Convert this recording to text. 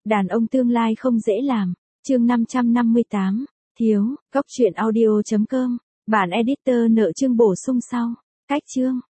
Đàn ông tương lai không dễ làm. Chương 558. Thiếu. Góc truyện audio.com. Bản editor nợ chương bổ sung sau. Cách chương.